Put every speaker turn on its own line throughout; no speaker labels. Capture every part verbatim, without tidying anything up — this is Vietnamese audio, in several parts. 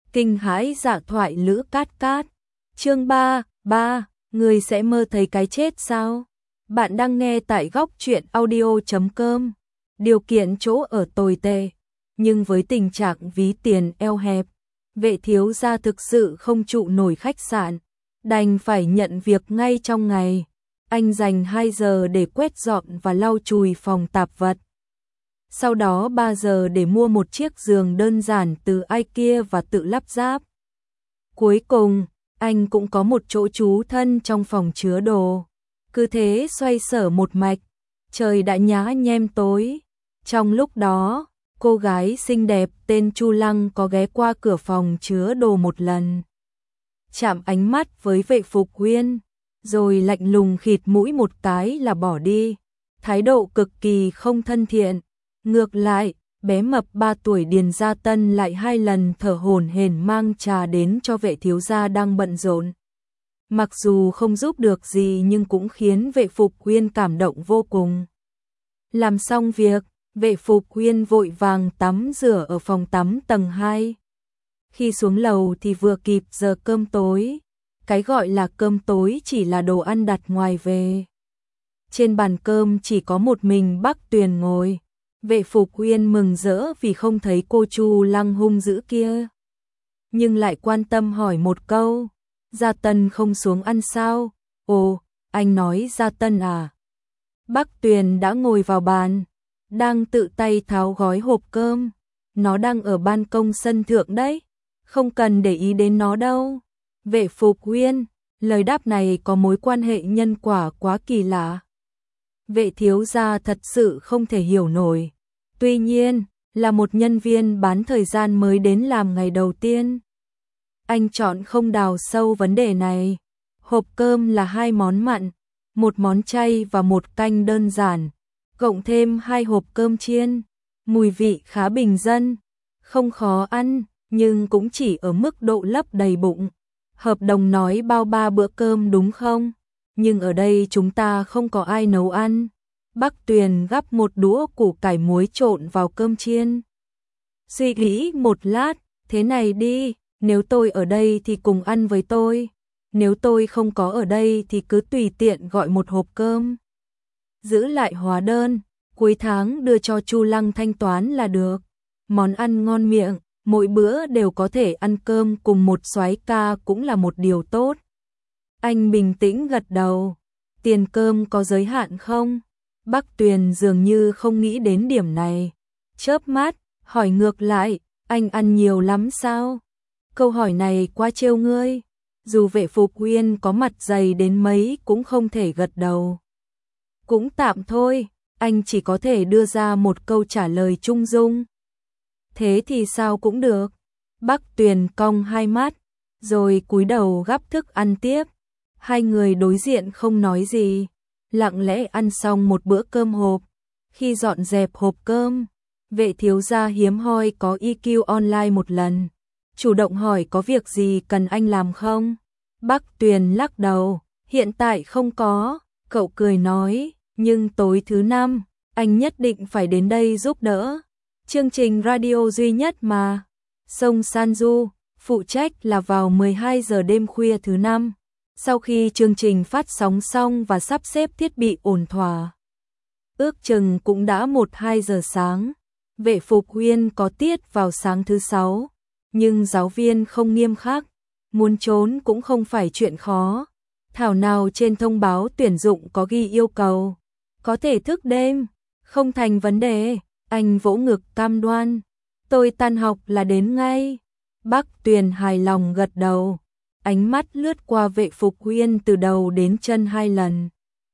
Kinh hãi dạ thoại Lữ Cát Cát. Chương ba, ba, người sẽ mơ thấy cái chết sao? Bạn đang nghe tại góc truyện audio chấm com. Điều kiện chỗ ở tồi tệ, nhưng với tình trạng ví tiền eo hẹp, Vệ thiếu gia thực sự không trụ nổi khách sạn, đành phải nhận việc ngay trong ngày. Anh dành hai giờ để quét dọn và lau chùi phòng tạp vật. Sau đó ba giờ để mua một chiếc giường đơn giản từ IKEA và tự lắp ráp. Cuối cùng, anh cũng có một chỗ trú thân trong phòng chứa đồ. Cứ thế xoay sở một mạch, trời đã nhá nhem tối. Trong lúc đó, cô gái xinh đẹp tên Chu Lăng có ghé qua cửa phòng chứa đồ một lần. Chạm ánh mắt với Vệ Phục Huyên, rồi lạnh lùng khịt mũi một cái là bỏ đi. Thái độ cực kỳ không thân thiện. Ngược lại, bé mập ba tuổi Điền Gia Tân lại hai lần thở hổn hển mang trà đến cho Vệ thiếu gia đang bận rộn. Mặc dù không giúp được gì nhưng cũng khiến Vệ Phục Huyên cảm động vô cùng. Làm xong việc, Vệ Phục Huyên vội vàng tắm rửa ở phòng tắm tầng hai. Khi xuống lầu thì vừa kịp giờ cơm tối. Cái gọi là cơm tối chỉ là đồ ăn đặt ngoài về. Trên bàn cơm chỉ có một mình Bắc Tuyền ngồi. Vệ Phục Huyên mừng rỡ vì không thấy cô Chu Lăng hung dữ kia. Nhưng lại quan tâm hỏi một câu, Gia Tân không xuống ăn sao? Ồ, anh nói Gia Tân à? Bắc Tuyền đã ngồi vào bàn, đang tự tay tháo gói hộp cơm. Nó đang ở ban công sân thượng đấy, không cần để ý đến nó đâu. Vệ Phục Huyên, lời đáp này có mối quan hệ nhân quả quá kỳ lạ. Vệ thiếu gia thật sự không thể hiểu nổi. Tuy nhiên, là một nhân viên bán thời gian mới đến làm ngày đầu tiên, anh chọn không đào sâu vấn đề này. Hộp cơm là hai món mặn, một món chay và một canh đơn giản, cộng thêm hai hộp cơm chiên. Mùi vị khá bình dân, không khó ăn, nhưng cũng chỉ ở mức độ lấp đầy bụng. Hợp đồng nói bao ba bữa cơm đúng không? Nhưng ở đây chúng ta không có ai nấu ăn. Bắc Tuyền gắp một đũa củ cải muối trộn vào cơm chiên. Suy nghĩ một lát, thế này đi, nếu tôi ở đây thì cùng ăn với tôi. Nếu tôi không có ở đây thì cứ tùy tiện gọi một hộp cơm. Giữ lại hóa đơn, cuối tháng đưa cho Chu Lăng thanh toán là được. Món ăn ngon miệng, mỗi bữa đều có thể ăn cơm cùng một soái ca cũng là một điều tốt. Anh bình tĩnh gật đầu. Tiền cơm có giới hạn không? Bắc Tuyền dường như không nghĩ đến điểm này. Chớp mắt, hỏi ngược lại, anh ăn nhiều lắm sao? Câu hỏi này quá trêu ngươi. Dù Vệ Phục Huyên có mặt dày đến mấy cũng không thể gật đầu. Cũng tạm thôi, anh chỉ có thể đưa ra một câu trả lời trung dung. Thế thì sao cũng được. Bắc Tuyền cong hai mắt, rồi cúi đầu gắp thức ăn tiếp. Hai người đối diện không nói gì, lặng lẽ ăn xong một bữa cơm hộp. Khi dọn dẹp hộp cơm, Vệ thiếu gia hiếm hoi có i kiu online một lần, chủ động hỏi có việc gì cần anh làm không? Bắc Tuyền lắc đầu, hiện tại không có. Cậu cười nói, nhưng tối thứ năm, anh nhất định phải đến đây giúp đỡ. Chương trình radio duy nhất mà Song Sanju phụ trách là vào mười hai giờ đêm khuya thứ năm. Sau khi chương trình phát sóng xong và sắp xếp thiết bị ổn thỏa, ước chừng cũng đã một hai giờ sáng. Vệ Phục Huyên có tiết vào sáng thứ sáu, nhưng giáo viên không nghiêm khắc, muốn trốn cũng không phải chuyện khó. Thảo nào trên thông báo tuyển dụng có ghi yêu cầu có thể thức đêm, không thành vấn đề. Anh vỗ ngực cam đoan, tôi tan học là đến ngay. Bắc Tuyền hài lòng gật đầu, ánh mắt lướt qua Vệ Phục Huyên từ đầu đến chân hai lần.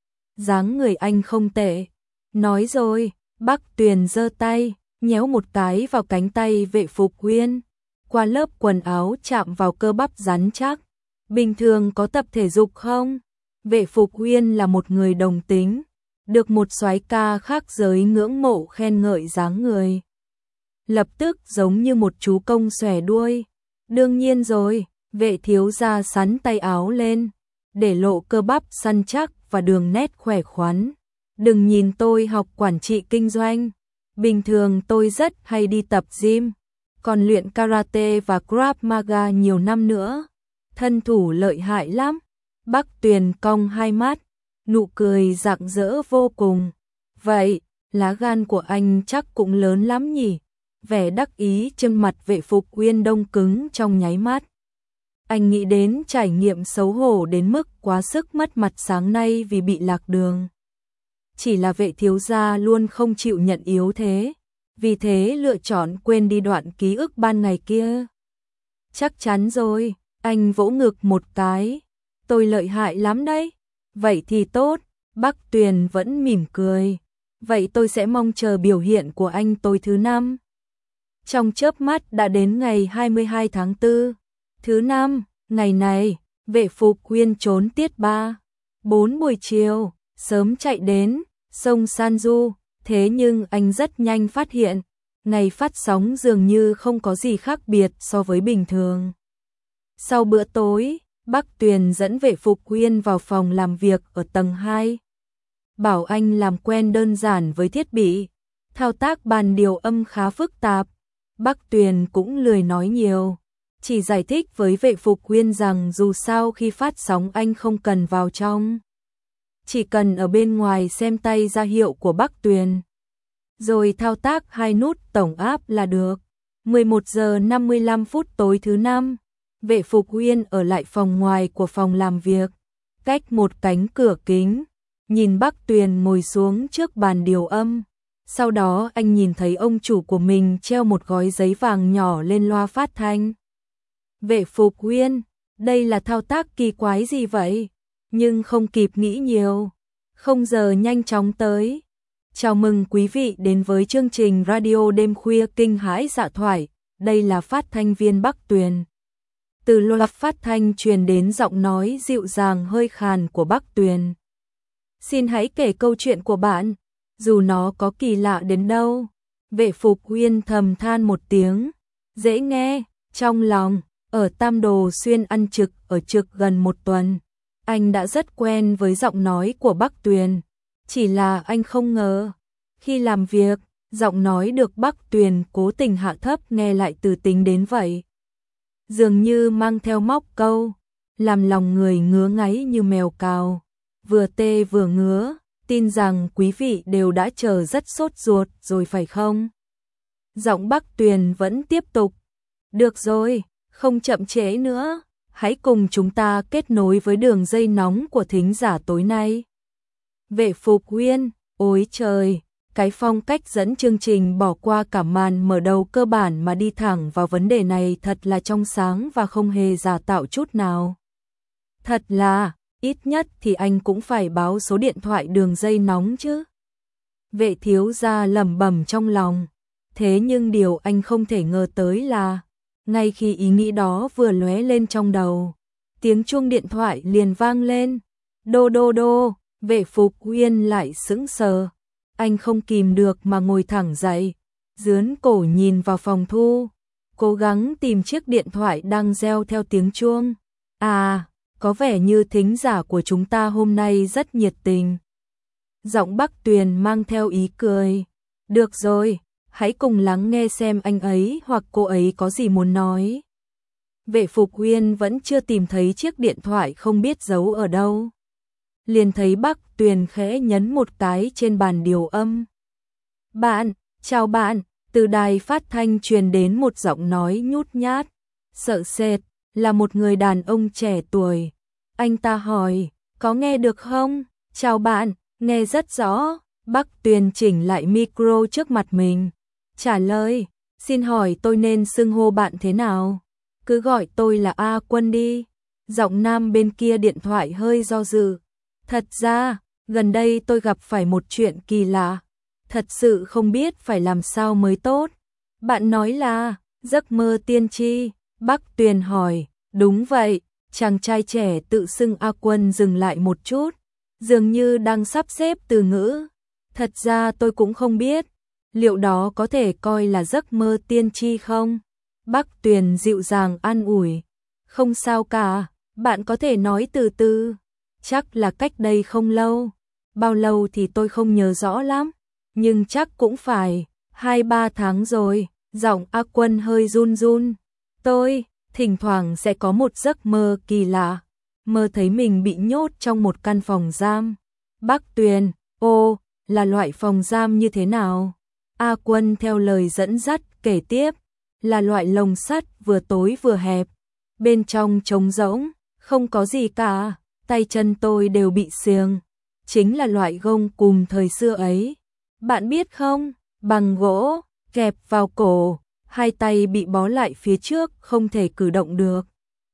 Dáng người anh không tệ. Nói rồi, Bắc Tuyền giơ tay, nhéo một cái vào cánh tay Vệ Phục Huyên. Qua lớp quần áo chạm vào cơ bắp rắn chắc. Bình thường có tập thể dục không? Vệ Phục Huyên là một người đồng tính, được một soái ca khác giới ngưỡng mộ khen ngợi dáng người. Lập tức giống như một chú công xòe đuôi. Đương nhiên rồi. Vệ thiếu gia sắn tay áo lên, để lộ cơ bắp săn chắc và đường nét khỏe khoắn. Đừng nhìn tôi học quản trị kinh doanh, bình thường tôi rất hay đi tập gym. còn luyện karate và Krav Maga nhiều năm nữa. Thân thủ lợi hại lắm. Bắc Tuyền cong hai mắt, nụ cười rạng rỡ vô cùng. Vậy, lá gan của anh chắc cũng lớn lắm nhỉ? Vẻ đắc ý trên mặt Vệ Phục Uyên đông cứng trong nháy mắt. Anh nghĩ đến trải nghiệm xấu hổ đến mức quá sức mất mặt sáng nay vì bị lạc đường. Chỉ là Vệ thiếu gia luôn không chịu nhận yếu thế, vì thế lựa chọn quên đi đoạn ký ức ban ngày kia. Chắc chắn rồi, anh vỗ ngực một cái. Tôi lợi hại lắm đấy. Vậy thì tốt, Bắc Tuyền vẫn mỉm cười. Vậy tôi sẽ mong chờ biểu hiện của anh tối thứ năm. Trong chớp mắt đã đến ngày hai mươi hai tháng tư. Thứ năm, ngày này, Vệ Phục Uyên trốn tiết ba. Bốn buổi chiều, sớm chạy đến, sông Sanju. Thế nhưng anh rất nhanh phát hiện, ngày phát sóng dường như không có gì khác biệt so với bình thường. Sau bữa tối, Bắc Tuyền dẫn Vệ Phục Uyên vào phòng làm việc ở tầng hai. Bảo anh làm quen đơn giản với thiết bị, thao tác bàn điều âm khá phức tạp. Bắc Tuyền cũng lười nói nhiều, chỉ giải thích với Vệ Phục Uyên rằng dù sao khi phát sóng anh không cần vào trong, chỉ cần ở bên ngoài xem tay ra hiệu của Bắc Tuyền, rồi thao tác hai nút tổng áp là được. mười một giờ năm mươi lăm phút tối thứ năm, Vệ Phục Uyên ở lại phòng ngoài của phòng làm việc, cách một cánh cửa kính, nhìn Bắc Tuyền ngồi xuống trước bàn điều âm. Sau đó anh nhìn thấy ông chủ của mình treo một gói giấy vàng nhỏ lên loa phát thanh. Vệ Phục Uyên, đây là thao tác kỳ quái gì vậy? Nhưng không kịp nghĩ nhiều, không giờ nhanh chóng tới. Chào mừng quý vị đến với chương trình radio đêm khuya kinh hãi dạ thoại. Đây là phát thanh viên Bắc Tuyền. Từ loa phát thanh truyền đến giọng nói dịu dàng hơi khàn của Bắc Tuyền. Xin hãy kể câu chuyện của bạn, dù nó có kỳ lạ đến đâu. Vệ Phục Uyên thầm than một tiếng, dễ nghe, trong lòng. Ở Tam Đồ Xuyên ăn trực ở trực gần một tuần, anh đã rất quen với giọng nói của Bắc Tuyền. Chỉ là anh không ngờ, khi làm việc, giọng nói được Bắc Tuyền cố tình hạ thấp nghe lại từ tính đến vậy. Dường như mang theo móc câu, làm lòng người ngứa ngáy như mèo cào, vừa tê vừa ngứa. Tin rằng quý vị đều đã chờ rất sốt ruột rồi phải không? Giọng Bắc Tuyền vẫn tiếp tục. Được rồi, không chậm trễ nữa, hãy cùng chúng ta kết nối với đường dây nóng của thính giả tối nay. Vệ Phục Uyên, ôi trời, cái phong cách dẫn chương trình bỏ qua cả màn mở đầu cơ bản mà đi thẳng vào vấn đề này thật là trong sáng và không hề giả tạo chút nào. Thật là, ít nhất thì anh cũng phải báo số điện thoại đường dây nóng chứ. Vệ thiếu gia lẩm bẩm trong lòng. Thế nhưng điều anh không thể ngờ tới là, ngay khi ý nghĩ đó vừa lóe lên trong đầu, tiếng chuông điện thoại liền vang lên. Đô đô đô, Vệ Phục Uyên lại sững sờ. Anh không kìm được mà ngồi thẳng dậy, dướn cổ nhìn vào phòng thu, cố gắng tìm chiếc điện thoại đang reo theo tiếng chuông. À, có vẻ như thính giả của chúng ta hôm nay rất nhiệt tình. Giọng Bắc Tuyền mang theo ý cười. Được rồi, hãy cùng lắng nghe xem anh ấy hoặc cô ấy có gì muốn nói. Vệ Phục Uyên vẫn chưa tìm thấy chiếc điện thoại không biết giấu ở đâu. Liền thấy Bắc Tuyền khẽ nhấn một cái trên bàn điều âm. Bạn, chào bạn, từ đài phát thanh truyền đến một giọng nói nhút nhát, sợ sệt, là một người đàn ông trẻ tuổi. Anh ta hỏi, có nghe được không? Chào bạn, nghe rất rõ. Bắc Tuyền chỉnh lại micro trước mặt mình. Trả lời, xin hỏi tôi nên xưng hô bạn thế nào? Cứ gọi tôi là A Quân đi. Giọng nam bên kia điện thoại hơi do dự. Thật ra, gần đây tôi gặp phải một chuyện kỳ lạ. Thật sự không biết phải làm sao mới tốt. Bạn nói là, giấc mơ tiên tri. Bắc Tuyền hỏi, đúng vậy. Chàng trai trẻ tự xưng A Quân dừng lại một chút, dường như đang sắp xếp từ ngữ. Thật ra tôi cũng không biết, liệu đó có thể coi là giấc mơ tiên tri không? Bắc Tuyền dịu dàng an ủi, không sao cả, bạn có thể nói từ từ. Chắc là cách đây không lâu, bao lâu thì tôi không nhớ rõ lắm, nhưng chắc cũng phải hai ba tháng rồi. Giọng A Quân hơi run run. Tôi, thỉnh thoảng sẽ có một giấc mơ kỳ lạ. Mơ thấy mình bị nhốt trong một căn phòng giam. Bắc Tuyền, ô, là loại phòng giam như thế nào? A Quân theo lời dẫn dắt kể tiếp. Là loại lồng sắt vừa tối vừa hẹp. Bên trong trống rỗng, không có gì cả. Tay chân tôi đều bị xiềng. Chính là loại gông cùm thời xưa ấy. Bạn biết không, bằng gỗ, kẹp vào cổ, hai tay bị bó lại phía trước không thể cử động được.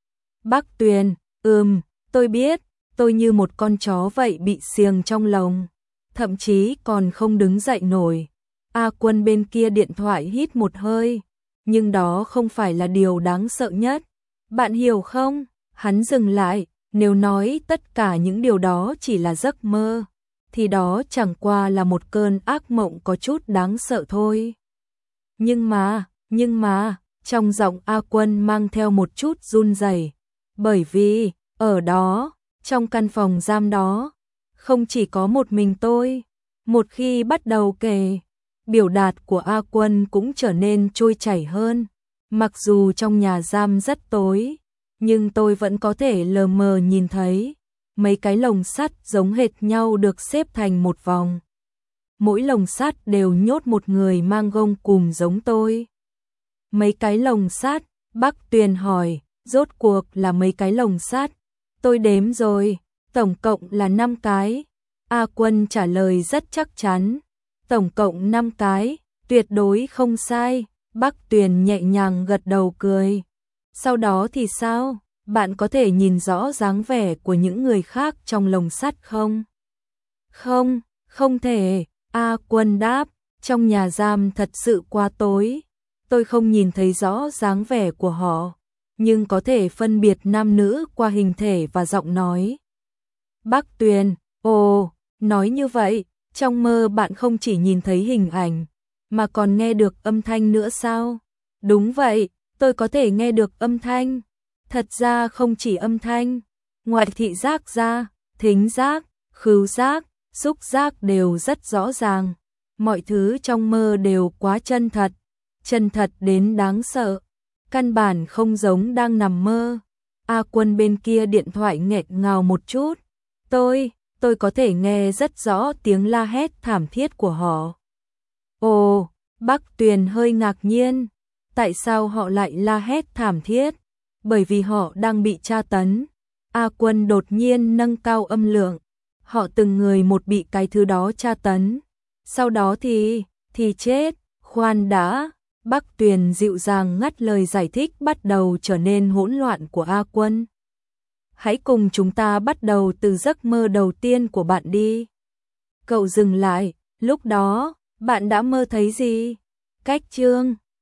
Bắc Tuyền, ừm, tôi biết, tôi như một con chó vậy bị xiềng trong lồng, thậm chí còn không đứng dậy nổi. A Quân bên kia điện thoại hít một hơi, nhưng đó không phải là điều đáng sợ nhất. Bạn hiểu không? Hắn dừng lại, nếu nói tất cả những điều đó chỉ là giấc mơ, thì đó chẳng qua là một cơn ác mộng có chút đáng sợ thôi. Nhưng mà, nhưng mà, trong giọng A Quân mang theo một chút run rẩy, bởi vì, ở đó, trong căn phòng giam đó, không chỉ có một mình tôi. Một khi bắt đầu kể, biểu đạt của A Quân cũng trở nên trôi chảy hơn. Mặc dù trong nhà giam rất tối, nhưng tôi vẫn có thể lờ mờ nhìn thấy mấy cái lồng sắt giống hệt nhau được xếp thành một vòng. Mỗi lồng sắt đều nhốt một người mang gông cùm giống tôi. Mấy cái lồng sắt? Bắc Tuyền hỏi, rốt cuộc là mấy cái lồng sắt? Tôi đếm rồi, tổng cộng là năm cái. A Quân trả lời rất chắc chắn. Tổng cộng năm cái, tuyệt đối không sai. Bắc Tuyền nhẹ nhàng gật đầu cười. Sau đó thì sao? Bạn có thể nhìn rõ dáng vẻ của những người khác trong lồng sắt không? Không, không thể. A Quân đáp, trong nhà giam thật sự quá tối. Tôi không nhìn thấy rõ dáng vẻ của họ, nhưng có thể phân biệt nam nữ qua hình thể và giọng nói. Bắc Tuyền, ồ, nói như vậy, trong mơ bạn không chỉ nhìn thấy hình ảnh, mà còn nghe được âm thanh nữa sao? Đúng vậy, tôi có thể nghe được âm thanh. Thật ra không chỉ âm thanh, ngoài thị giác ra, thính giác, khứu giác, xúc giác đều rất rõ ràng. Mọi thứ trong mơ đều quá chân thật, chân thật đến đáng sợ. Căn bản không giống đang nằm mơ. A Quân bên kia điện thoại nghẹn ngào một chút. Tôi, tôi có thể nghe rất rõ tiếng la hét thảm thiết của họ. Ồ, Bắc Tuyền hơi ngạc nhiên. Tại sao họ lại la hét thảm thiết? Bởi vì họ đang bị tra tấn. A Quân đột nhiên nâng cao âm lượng. Họ từng người một bị cái thứ đó tra tấn. Sau đó thì, thì chết. Khoan đã. Bắc Tuyền dịu dàng ngắt lời giải thích bắt đầu trở nên hỗn loạn của A Quân. Hãy cùng chúng ta bắt đầu từ giấc mơ đầu tiên của bạn đi. Cậu dừng lại, lúc đó, bạn đã mơ thấy gì? Cách chương